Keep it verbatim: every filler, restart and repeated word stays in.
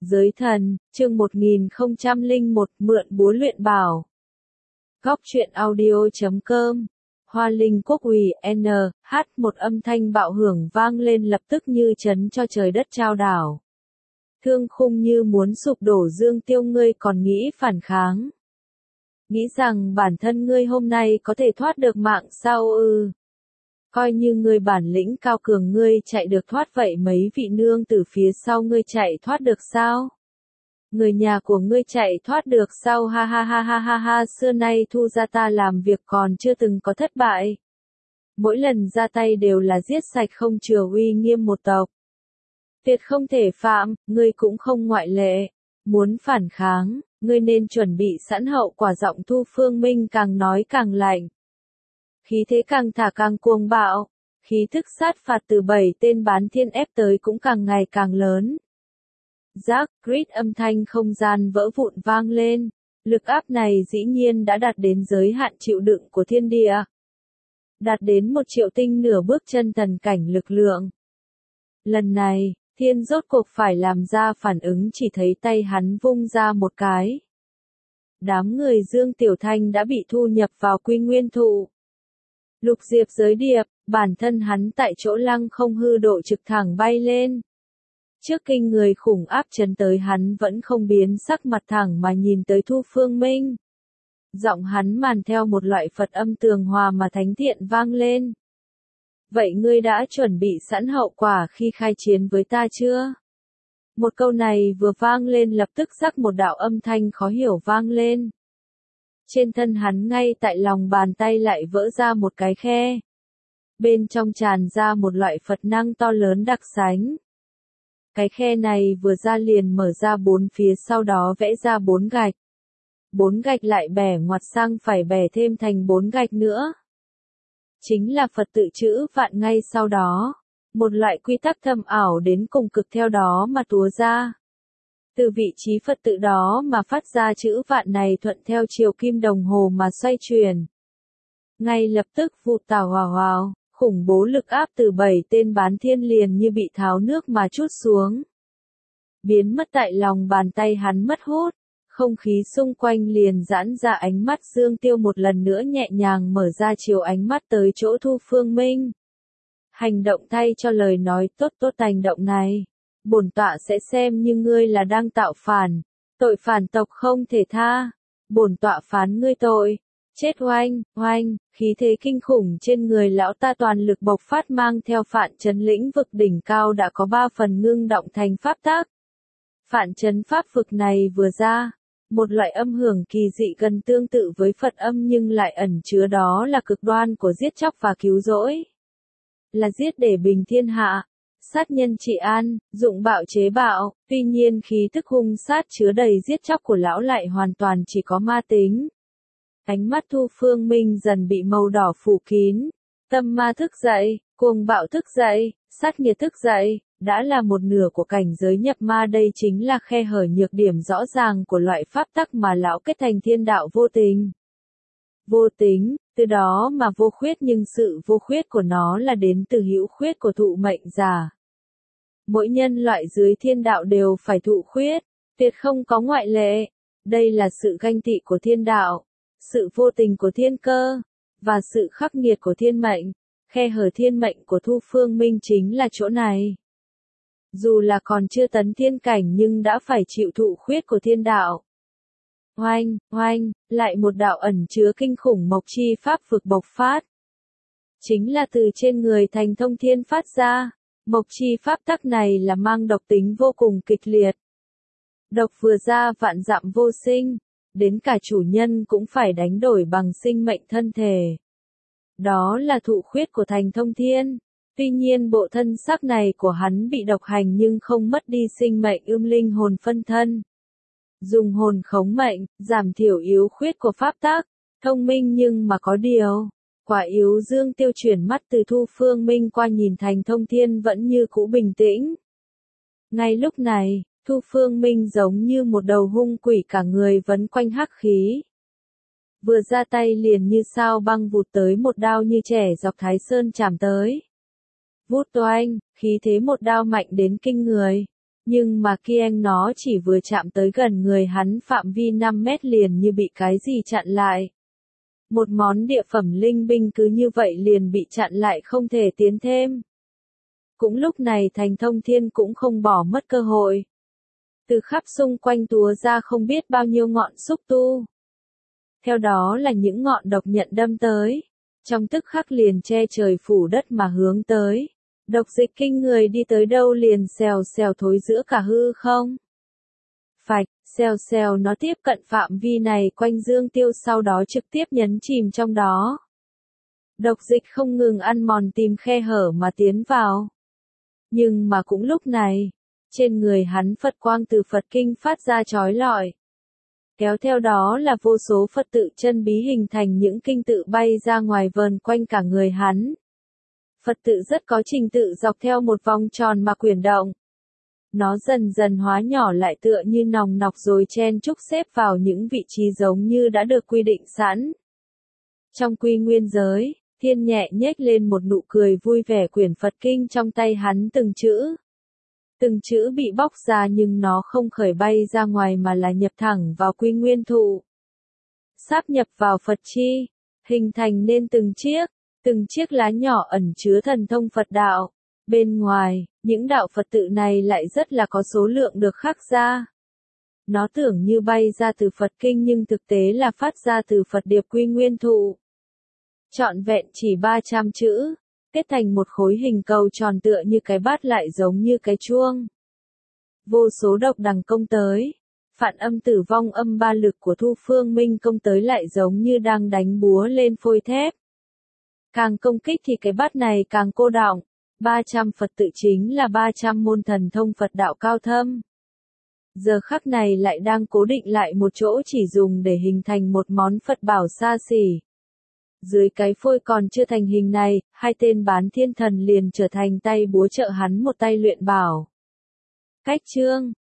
Giới thần, chương một nghìn không trăm lẻ một, mượn búa luyện bảo. Góc truyện audio chấm com. Hoa Linh Quốc Uy, N, H, một âm thanh bạo hưởng vang lên lập tức như chấn cho trời đất trao đảo. Thương khung như muốn sụp đổ, Dương Tiêu, ngươi còn nghĩ phản kháng? Nghĩ rằng bản thân ngươi hôm nay có thể thoát được mạng sao ư? Coi như ngươi bản lĩnh cao cường, ngươi chạy được thoát vậy mấy vị nương từ phía sau ngươi chạy thoát được sao? Người nhà của ngươi chạy thoát được sao? Ha ha ha ha ha ha, xưa nay Thu gia ta làm việc còn chưa từng có thất bại. Mỗi lần ra tay đều là giết sạch không chừa uy nghiêm một tộc. Tuyệt không thể phạm, ngươi cũng không ngoại lệ. Muốn phản kháng, ngươi nên chuẩn bị sẵn hậu quả. Giọng Thu Phương Minh càng nói càng lạnh. Khí thế càng thả càng cuồng bạo, khí thức sát phạt từ bảy tên bán thiên ép tới cũng càng ngày càng lớn. Rác, rít, âm thanh không gian vỡ vụn vang lên, lực áp này dĩ nhiên đã đạt đến giới hạn chịu đựng của thiên địa. Đạt đến một triệu tinh nửa bước chân thần cảnh lực lượng. Lần này, thiên rốt cuộc phải làm ra phản ứng, chỉ thấy tay hắn vung ra một cái. Đám người Dương Tiểu Thanh đã bị thu nhập vào quy nguyên thụ. Lục diệp giới điệp, bản thân hắn tại chỗ lăng không hư độ trực thẳng bay lên. Trước kinh người khủng áp chấn tới, hắn vẫn không biến sắc, mặt thẳng mà nhìn tới Thu Phương Minh. Giọng hắn màn theo một loại Phật âm tường hòa mà thánh thiện vang lên. Vậy ngươi đã chuẩn bị sẵn hậu quả khi khai chiến với ta chưa? Một câu này vừa vang lên lập tức rắc một đạo âm thanh khó hiểu vang lên. Trên thân hắn ngay tại lòng bàn tay lại vỡ ra một cái khe. Bên trong tràn ra một loại Phật năng to lớn đặc sánh. Cái khe này vừa ra liền mở ra bốn phía, sau đó vẽ ra bốn gạch. Bốn gạch lại bẻ ngoặt sang phải bẻ thêm thành bốn gạch nữa. Chính là Phật tự chữ vạn. Ngay sau đó, một loại quy tắc thâm ảo đến cùng cực theo đó mà túa ra. Từ vị trí Phật tự đó mà phát ra chữ vạn này thuận theo chiều kim đồng hồ mà xoay chuyển. Ngay lập tức vụt tào hòa hòa, khủng bố lực áp từ bảy tên bán thiên liền như bị tháo nước mà trút xuống. Biến mất tại lòng bàn tay hắn mất hút, không khí xung quanh liền giãn ra. Ánh mắt Dương Tiêu một lần nữa nhẹ nhàng mở ra, chiều ánh mắt tới chỗ Thu Phương Minh. Hành động thay cho lời nói, tốt tốt hành động này. Bổn tọa sẽ xem như ngươi là đang tạo phản, tội phản tộc không thể tha. Bổn tọa phán ngươi tội. Chết oanh, oanh, khí thế kinh khủng trên người lão ta toàn lực bộc phát, mang theo phản chấn lĩnh vực đỉnh cao đã có ba phần ngưng động thành pháp tác. Phản chấn pháp vực này vừa ra, một loại âm hưởng kỳ dị gần tương tự với Phật âm nhưng lại ẩn chứa đó là cực đoan của giết chóc và cứu rỗi. Là giết để bình thiên hạ. Sát nhân trị an, dụng bạo chế bạo, tuy nhiên khí thức hung sát chứa đầy giết chóc của lão lại hoàn toàn chỉ có ma tính. Ánh mắt Thu Phương Minh dần bị màu đỏ phủ kín, tâm ma thức dậy, cuồng bạo thức dậy, sát nghiệt thức dậy, đã là một nửa của cảnh giới nhập ma. Đây chính là khe hở nhược điểm rõ ràng của loại pháp tắc mà lão kết thành thiên đạo vô tình. Vô tính, từ đó mà vô khuyết, nhưng sự vô khuyết của nó là đến từ hữu khuyết của thụ mệnh giả. Mỗi nhân loại dưới thiên đạo đều phải thụ khuyết, tuyệt không có ngoại lệ. Đây là sự ganh tị của thiên đạo, sự vô tình của thiên cơ, và sự khắc nghiệt của thiên mệnh. Khe hở thiên mệnh của Thu Phương Minh chính là chỗ này. Dù là còn chưa tấn thiên cảnh nhưng đã phải chịu thụ khuyết của thiên đạo. Oanh, oanh, lại một đạo ẩn chứa kinh khủng mộc chi pháp vực bộc phát. Chính là từ trên người Thành Thông Thiên phát ra. Mộc chi pháp tắc này là mang độc tính vô cùng kịch liệt. Độc vừa ra vạn dặm vô sinh, đến cả chủ nhân cũng phải đánh đổi bằng sinh mệnh thân thể. Đó là thụ khuyết của Thành Thông Thiên. Tuy nhiên bộ thân xác này của hắn bị độc hành nhưng không mất đi sinh mệnh ươm linh hồn phân thân. Dùng hồn khống mệnh, giảm thiểu yếu khuyết của pháp tắc, thông minh nhưng mà có điều. Quả yếu. Dương Tiêu chuyển mắt từ Thu Phương Minh qua nhìn Thành Thông Thiên vẫn như cũ bình tĩnh. Ngay lúc này, Thu Phương Minh giống như một đầu hung quỷ, cả người vấn quanh hắc khí. Vừa ra tay liền như sao băng vụt tới, một đao như trẻ dọc Thái Sơn chạm tới. Vút toanh, khí thế một đao mạnh đến kinh người. Nhưng mà khi anh nó chỉ vừa chạm tới gần người hắn phạm vi năm mét liền như bị cái gì chặn lại. Một món địa phẩm linh binh cứ như vậy liền bị chặn lại không thể tiến thêm. Cũng lúc này Thành Thông Thiên cũng không bỏ mất cơ hội. Từ khắp xung quanh túa ra không biết bao nhiêu ngọn xúc tu. Theo đó là những ngọn độc nhận đâm tới. Trong tức khắc liền che trời phủ đất mà hướng tới. Độc dịch kinh người đi tới đâu liền xèo xèo thối giữa cả hư không. Phạch, xèo xèo nó tiếp cận phạm vi này quanh Dương Tiêu sau đó trực tiếp nhấn chìm trong đó. Độc dịch không ngừng ăn mòn tìm khe hở mà tiến vào. Nhưng mà cũng lúc này, trên người hắn Phật quang từ Phật kinh phát ra chói lọi. Kéo theo đó là vô số Phật tự chân bí hình thành những kinh tự bay ra ngoài vờn quanh cả người hắn. Phật tự rất có trình tự dọc theo một vòng tròn mà chuyển động. Nó dần dần hóa nhỏ lại tựa như nòng nọc rồi chen chúc xếp vào những vị trí giống như đã được quy định sẵn. Trong quy nguyên giới, Thiên nhẹ nhếch lên một nụ cười vui vẻ quyển Phật kinh trong tay hắn từng chữ. Từng chữ bị bóc ra nhưng nó không khởi bay ra ngoài mà là nhập thẳng vào quy nguyên thụ. Sáp nhập vào Phật chi, hình thành nên từng chiếc, từng chiếc lá nhỏ ẩn chứa thần thông Phật đạo. Bên ngoài, những đạo Phật tự này lại rất là có số lượng được khắc ra. Nó tưởng như bay ra từ Phật kinh nhưng thực tế là phát ra từ Phật điệp quy nguyên thụ. Trọn vẹn chỉ ba trăm chữ, kết thành một khối hình cầu tròn tựa như cái bát lại giống như cái chuông. Vô số độc đằng công tới, phản âm tử vong âm ba lực của Thu Phương Minh công tới lại giống như đang đánh búa lên phôi thép. Càng công kích thì cái bát này càng cô đọng, ba trăm Phật tự chính là ba trăm môn thần thông Phật đạo cao thâm. Giờ khắc này lại đang cố định lại một chỗ chỉ dùng để hình thành một món Phật bảo xa xỉ. Dưới cái phôi còn chưa thành hình này, hai tên bán thiên thần liền trở thành tay búa trợ hắn một tay luyện bảo. Cách chương